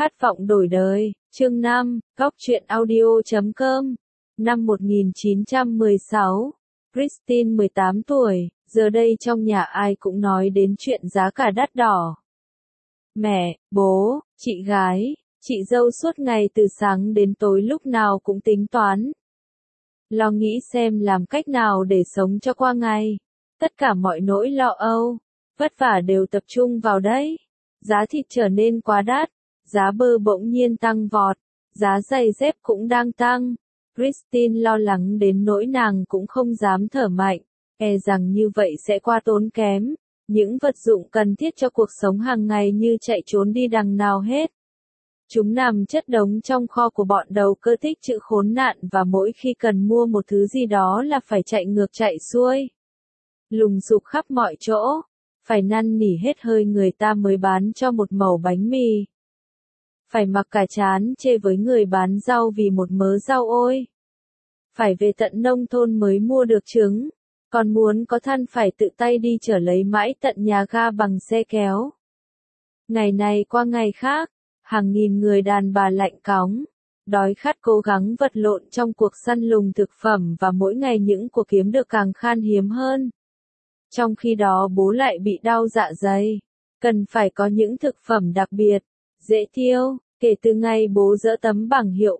Khát vọng đổi đời, chương 5, Góc truyện audio.com. Năm 1916, Christine 18 tuổi, giờ đây trong nhà ai cũng nói đến chuyện giá cả đắt đỏ. Mẹ, bố, chị gái, chị dâu suốt ngày từ sáng đến tối lúc nào cũng tính toán. Lo nghĩ xem làm cách nào để sống cho qua ngày. Tất cả mọi nỗi lo âu, vất vả đều tập trung vào đấy. Giá thịt trở nên quá đắt, giá bơ bỗng nhiên tăng vọt, giá giày dép cũng đang tăng. Christine lo lắng đến nỗi nàng cũng không dám thở mạnh, e rằng như vậy sẽ qua tốn kém. Những vật dụng cần thiết cho cuộc sống hàng ngày như chạy trốn đi đằng nào hết. Chúng nằm chất đống trong kho của bọn đầu cơ thích chữ khốn nạn và mỗi khi cần mua một thứ gì đó là phải chạy ngược chạy xuôi. Lùng sục khắp mọi chỗ, phải năn nỉ hết hơi người ta mới bán cho một mẩu bánh mì. Phải mặc cả chán chê với người bán rau vì một mớ rau ôi. Phải về tận nông thôn mới mua được trứng, còn muốn có than phải tự tay đi chở lấy mãi tận nhà ga bằng xe kéo. Ngày này qua ngày khác, hàng nghìn người đàn bà lạnh cóng, đói khát cố gắng vật lộn trong cuộc săn lùng thực phẩm và mỗi ngày những cuộc kiếm được càng khan hiếm hơn. Trong khi đó bố lại bị đau dạ dày, cần phải có những thực phẩm đặc biệt, dễ tiêu. Kể từ ngày bố dỡ tấm bảng hiệu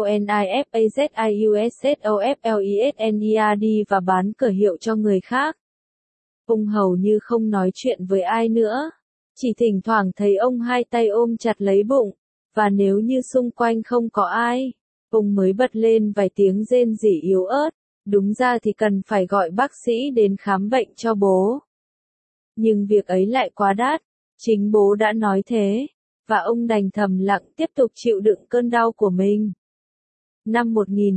BONIFAZIUSSOFLESNERD và bán cửa hiệu cho người khác, ông hầu như không nói chuyện với ai nữa. Chỉ thỉnh thoảng thấy ông hai tay ôm chặt lấy bụng, và nếu như xung quanh không có ai, ông mới bật lên vài tiếng rên rỉ yếu ớt. Đúng ra thì cần phải gọi bác sĩ đến khám bệnh cho bố. Nhưng việc ấy lại quá đắt, chính bố đã nói thế, và ông đành thầm lặng tiếp tục chịu đựng cơn đau của mình. Năm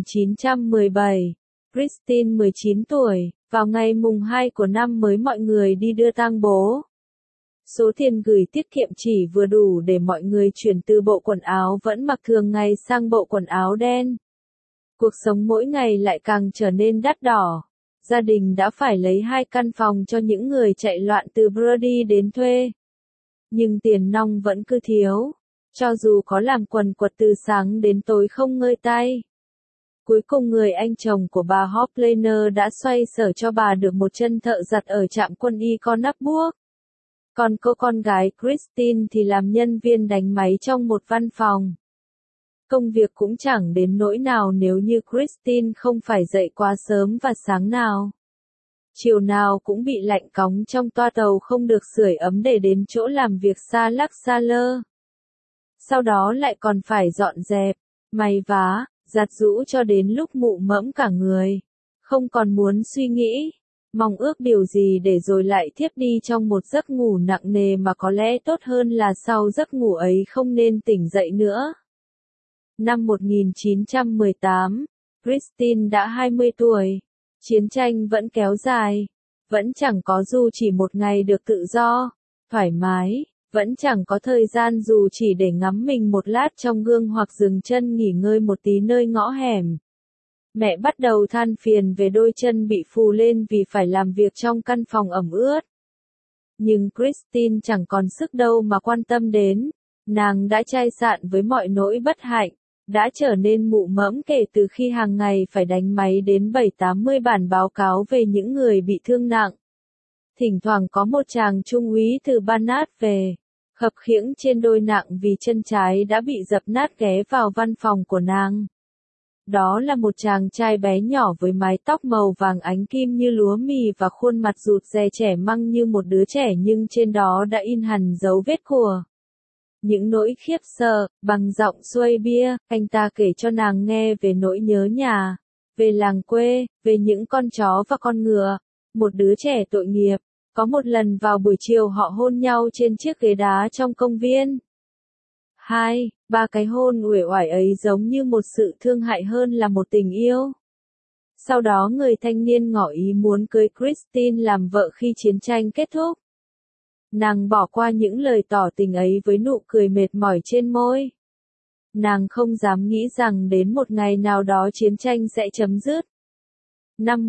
1917, Christine 19 tuổi, vào ngày mùng 2 của năm mới mọi người đi đưa tang bố. Số tiền gửi tiết kiệm chỉ vừa đủ để mọi người chuyển từ bộ quần áo vẫn mặc thường ngày sang bộ quần áo đen. Cuộc sống mỗi ngày lại càng trở nên đắt đỏ. Gia đình đã phải lấy 2 căn phòng cho những người chạy loạn từ Brody đến thuê. Nhưng tiền nong vẫn cứ thiếu, cho dù có làm quần quật từ sáng đến tối không ngơi tay. Cuối cùng người anh chồng của bà Hoplaner đã xoay sở cho bà được một chân thợ giặt ở trạm quân y Connaught. Còn cô con gái Christine thì làm nhân viên đánh máy trong một văn phòng. Công việc cũng chẳng đến nỗi nào nếu như Christine không phải dậy quá sớm và sáng nào. Chiều nào cũng bị lạnh cóng trong toa tàu không được sưởi ấm để đến chỗ làm việc xa lắc xa lơ. Sau đó lại còn phải dọn dẹp, may vá, giặt giũ cho đến lúc mụ mẫm cả người. Không còn muốn suy nghĩ, mong ước điều gì để rồi lại thiếp đi trong một giấc ngủ nặng nề mà có lẽ tốt hơn là sau giấc ngủ ấy không nên tỉnh dậy nữa. Năm 1918, Christine đã 20 tuổi. Chiến tranh vẫn kéo dài, vẫn chẳng có dù chỉ một ngày được tự do, thoải mái, vẫn chẳng có thời gian dù chỉ để ngắm mình một lát trong gương hoặc dừng chân nghỉ ngơi một tí nơi ngõ hẻm. Mẹ bắt đầu than phiền về đôi chân bị phù lên vì phải làm việc trong căn phòng ẩm ướt. Nhưng Christine chẳng còn sức đâu mà quan tâm đến, nàng đã chai sạn với mọi nỗi bất hạnh. Đã trở nên mụ mẫm kể từ khi hàng ngày phải đánh máy đến 7-80 bản báo cáo về những người bị thương nặng. Thỉnh thoảng có một chàng trung úy từ Banat về, khập khiễng trên đôi nặng vì chân trái đã bị dập nát ghé vào văn phòng của nàng. Đó là một chàng trai bé nhỏ với mái tóc màu vàng ánh kim như lúa mì và khuôn mặt rụt rè trẻ măng như một đứa trẻ nhưng trên đó đã in hẳn dấu vết của những nỗi khiếp sợ. Bằng giọng xuôi bia, anh ta kể cho nàng nghe về nỗi nhớ nhà, về làng quê, về những con chó và con ngựa. Một đứa trẻ tội nghiệp, có một lần vào buổi chiều họ hôn nhau trên chiếc ghế đá trong công viên. 2-3 cái hôn uể oải ấy giống như một sự thương hại hơn là một tình yêu. Sau đó người thanh niên ngỏ ý muốn cưới Christine làm vợ khi chiến tranh kết thúc. Nàng bỏ qua những lời tỏ tình ấy với nụ cười mệt mỏi trên môi. Nàng không dám nghĩ rằng đến một ngày nào đó chiến tranh sẽ chấm dứt. Năm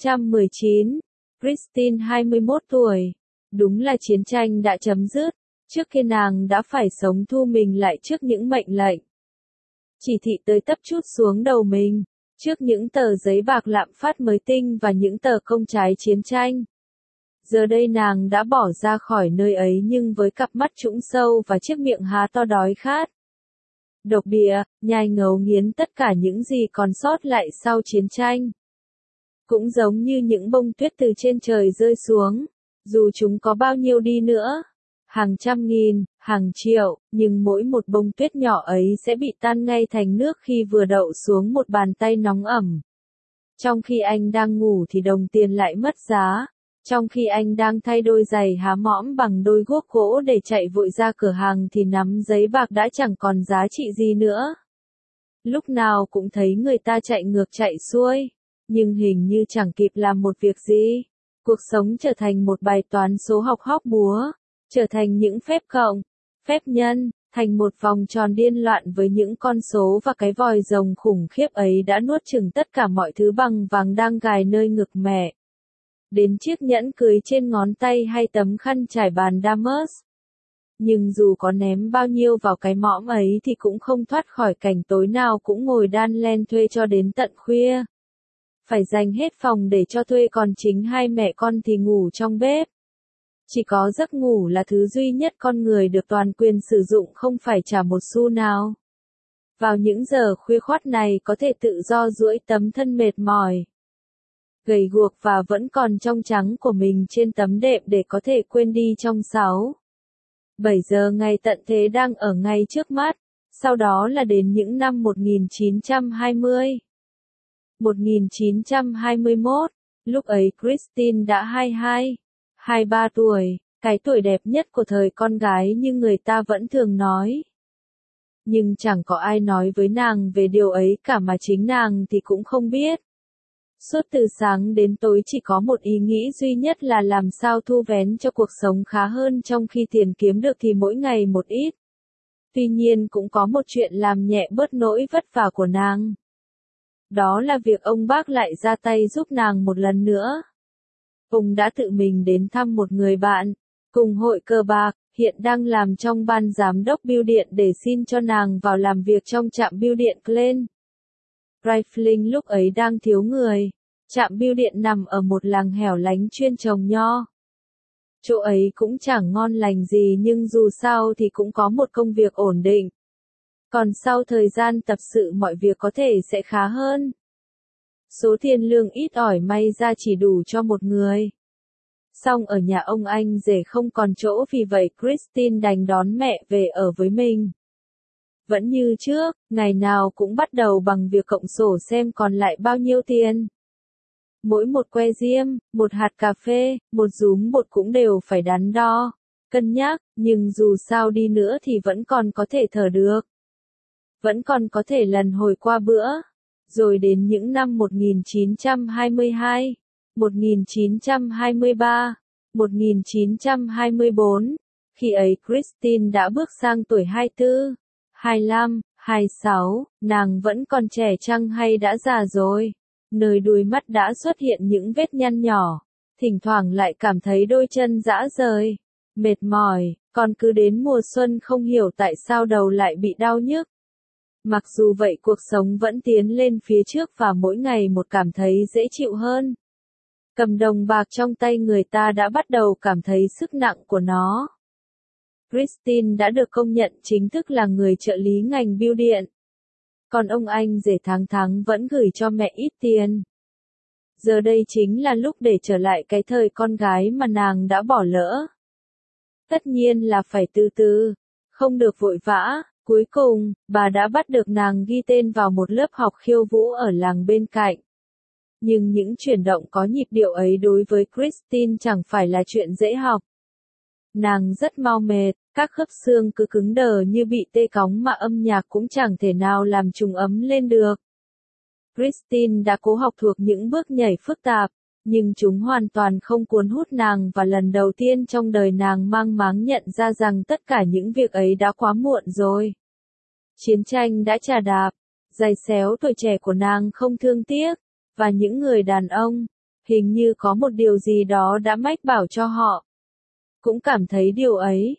1919, Christine 21 tuổi. Đúng là chiến tranh đã chấm dứt. Trước kia nàng đã phải sống thu mình lại trước những mệnh lệnh. Chỉ thị tới tấp chút xuống đầu mình, trước những tờ giấy bạc lạm phát mới tinh và những tờ công trái chiến tranh. Giờ đây nàng đã bỏ ra khỏi nơi ấy nhưng với cặp mắt trũng sâu và chiếc miệng há to đói khát. Độc địa, nhai ngấu nghiến tất cả những gì còn sót lại sau chiến tranh. Cũng giống như những bông tuyết từ trên trời rơi xuống, dù chúng có bao nhiêu đi nữa, hàng trăm nghìn, hàng triệu, nhưng mỗi một bông tuyết nhỏ ấy sẽ bị tan ngay thành nước khi vừa đậu xuống một bàn tay nóng ẩm. Trong khi anh đang ngủ thì đồng tiền lại mất giá. Trong khi anh đang thay đôi giày há mõm bằng đôi guốc gỗ để chạy vội ra cửa hàng thì nắm giấy bạc đã chẳng còn giá trị gì nữa. Lúc nào cũng thấy người ta chạy ngược chạy xuôi, nhưng hình như chẳng kịp làm một việc gì. Cuộc sống trở thành một bài toán số học hóc búa, trở thành những phép cộng, phép nhân, thành một vòng tròn điên loạn với những con số và cái vòi rồng khủng khiếp ấy đã nuốt chửng tất cả mọi thứ bằng vàng đang gài nơi ngực mẹ. Đến chiếc nhẫn cưới trên ngón tay hay tấm khăn trải bàn Damas. Nhưng dù có ném bao nhiêu vào cái mõm ấy thì cũng không thoát khỏi cảnh tối nào cũng ngồi đan len thuê cho đến tận khuya. Phải dành hết phòng để cho thuê còn chính hai mẹ con thì ngủ trong bếp. Chỉ có giấc ngủ là thứ duy nhất con người được toàn quyền sử dụng không phải trả một xu nào. Vào những giờ khuya khoắt này có thể tự do duỗi tấm thân mệt mỏi, gầy guộc và vẫn còn trong trắng của mình trên tấm đệm để có thể quên đi trong 7 giờ ngày tận thế đang ở ngay trước mắt, sau đó là đến những năm 1920. 1921, lúc ấy Christine đã 23 tuổi, cái tuổi đẹp nhất của thời con gái như người ta vẫn thường nói. Nhưng chẳng có ai nói với nàng về điều ấy cả mà chính nàng thì cũng không biết. Suốt từ sáng đến tối chỉ có một ý nghĩ duy nhất là làm sao thu vén cho cuộc sống khá hơn trong khi tiền kiếm được thì mỗi ngày một ít. Tuy nhiên cũng có một chuyện làm nhẹ bớt nỗi vất vả của nàng. Đó là việc ông bác lại ra tay giúp nàng một lần nữa. Ông đã tự mình đến thăm một người bạn, cùng hội cờ bạc, hiện đang làm trong ban giám đốc bưu điện để xin cho nàng vào làm việc trong trạm bưu điện Glen. Rifling lúc ấy đang thiếu người. Trạm bưu điện nằm ở một làng hẻo lánh chuyên trồng nho. Chỗ ấy cũng chẳng ngon lành gì nhưng dù sao thì cũng có một công việc ổn định. Còn sau thời gian tập sự mọi việc có thể sẽ khá hơn. Số tiền lương ít ỏi may ra chỉ đủ cho một người. Song ở nhà ông anh rể không còn chỗ vì vậy Christine đành đón mẹ về ở với mình. Vẫn như trước, ngày nào cũng bắt đầu bằng việc cộng sổ xem còn lại bao nhiêu tiền. Mỗi một que diêm, một hạt cà phê, một rúm bột cũng đều phải đắn đo, cân nhắc, nhưng dù sao đi nữa thì vẫn còn có thể thở được. Vẫn còn có thể lần hồi qua bữa. Rồi đến những năm 1922, 1923, 1924, khi ấy Christine đã bước sang tuổi 24, 25, 26, nàng vẫn còn trẻ chăng hay đã già rồi? Nơi đuôi mắt đã xuất hiện những vết nhăn nhỏ, thỉnh thoảng lại cảm thấy đôi chân rã rời, mệt mỏi, còn cứ đến mùa xuân không hiểu tại sao đầu lại bị đau nhức. Mặc dù vậy cuộc sống vẫn tiến lên phía trước và mỗi ngày một cảm thấy dễ chịu hơn. Cầm đồng bạc trong tay người ta đã bắt đầu cảm thấy sức nặng của nó. Christine đã được công nhận chính thức là người trợ lý ngành bưu điện. Còn ông anh rể tháng tháng vẫn gửi cho mẹ ít tiền. Giờ đây chính là lúc để trở lại cái thời con gái mà nàng đã bỏ lỡ. Tất nhiên là phải từ từ, không được vội vã. Cuối cùng, bà đã bắt được nàng ghi tên vào một lớp học khiêu vũ ở làng bên cạnh. Nhưng những chuyển động có nhịp điệu ấy đối với Christine chẳng phải là chuyện dễ học. Nàng rất mau mệt, các khớp xương cứ cứng đờ như bị tê cóng mà âm nhạc cũng chẳng thể nào làm trùng ấm lên được. Christine đã cố học thuộc những bước nhảy phức tạp, nhưng chúng hoàn toàn không cuốn hút nàng và lần đầu tiên trong đời nàng mang máng nhận ra rằng tất cả những việc ấy đã quá muộn rồi. Chiến tranh đã chà đạp, giày xéo tuổi trẻ của nàng không thương tiếc, và những người đàn ông, hình như có một điều gì đó đã mách bảo cho họ. Cũng cảm thấy điều ấy,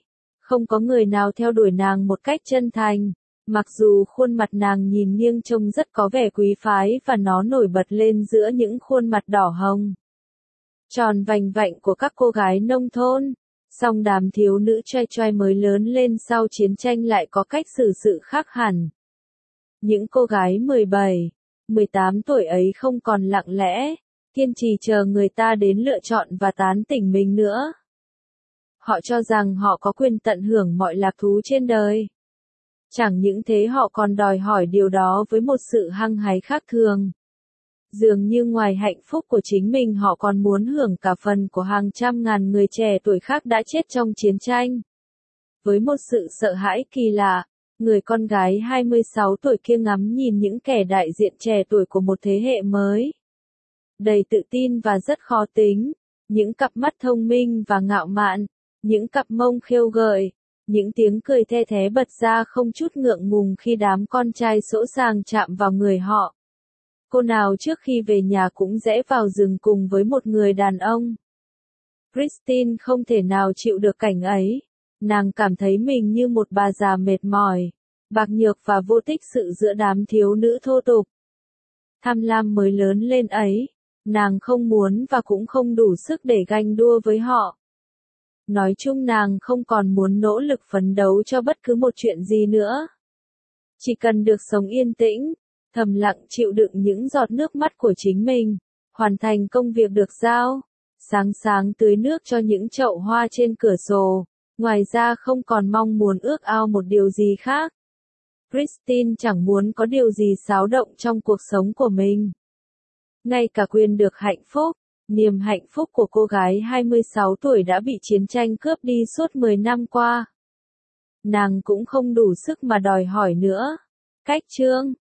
Không có người nào theo đuổi nàng một cách chân thành. Mặc dù khuôn mặt nàng nhìn nghiêng trông rất có vẻ quý phái và nó nổi bật lên giữa những khuôn mặt đỏ hồng, tròn vành vạnh của các cô gái nông thôn, song đám thiếu nữ trai trai mới lớn lên sau chiến tranh lại có cách xử sự khác hẳn. Những cô gái 17, 18 tuổi ấy không còn lặng lẽ, kiên trì chờ người ta đến lựa chọn và tán tỉnh mình nữa. Họ cho rằng họ có quyền tận hưởng mọi lạc thú trên đời. Chẳng những thế họ còn đòi hỏi điều đó với một sự hăng hái khác thường. Dường như ngoài hạnh phúc của chính mình họ còn muốn hưởng cả phần của hàng trăm ngàn người trẻ tuổi khác đã chết trong chiến tranh. Với một sự sợ hãi kỳ lạ, người con gái 26 tuổi kia ngắm nhìn những kẻ đại diện trẻ tuổi của một thế hệ mới. Đầy tự tin và rất khó tính, những cặp mắt thông minh và ngạo mạn, những cặp mông khêu gợi, những tiếng cười the thé bật ra không chút ngượng ngùng khi đám con trai sỗ sàng chạm vào người họ. Cô nào trước khi về nhà cũng rẽ vào rừng cùng với một người đàn ông. Christine không thể nào chịu được cảnh ấy. Nàng cảm thấy mình như một bà già mệt mỏi, bạc nhược và vô tích sự giữa đám thiếu nữ thô tục. Tham lam mới lớn lên ấy, nàng không muốn và cũng không đủ sức để ganh đua với họ. Nói chung nàng không còn muốn nỗ lực phấn đấu cho bất cứ một chuyện gì nữa. Chỉ cần được sống yên tĩnh, thầm lặng chịu đựng những giọt nước mắt của chính mình, hoàn thành công việc được giao, sáng sáng tưới nước cho những chậu hoa trên cửa sổ, ngoài ra không còn mong muốn ước ao một điều gì khác. Christine chẳng muốn có điều gì xáo động trong cuộc sống của mình. Ngay cả quyền được hạnh phúc, niềm hạnh phúc của cô gái 26 tuổi đã bị chiến tranh cướp đi suốt 10 năm qua. Nàng cũng không đủ sức mà đòi hỏi nữa. Cách chương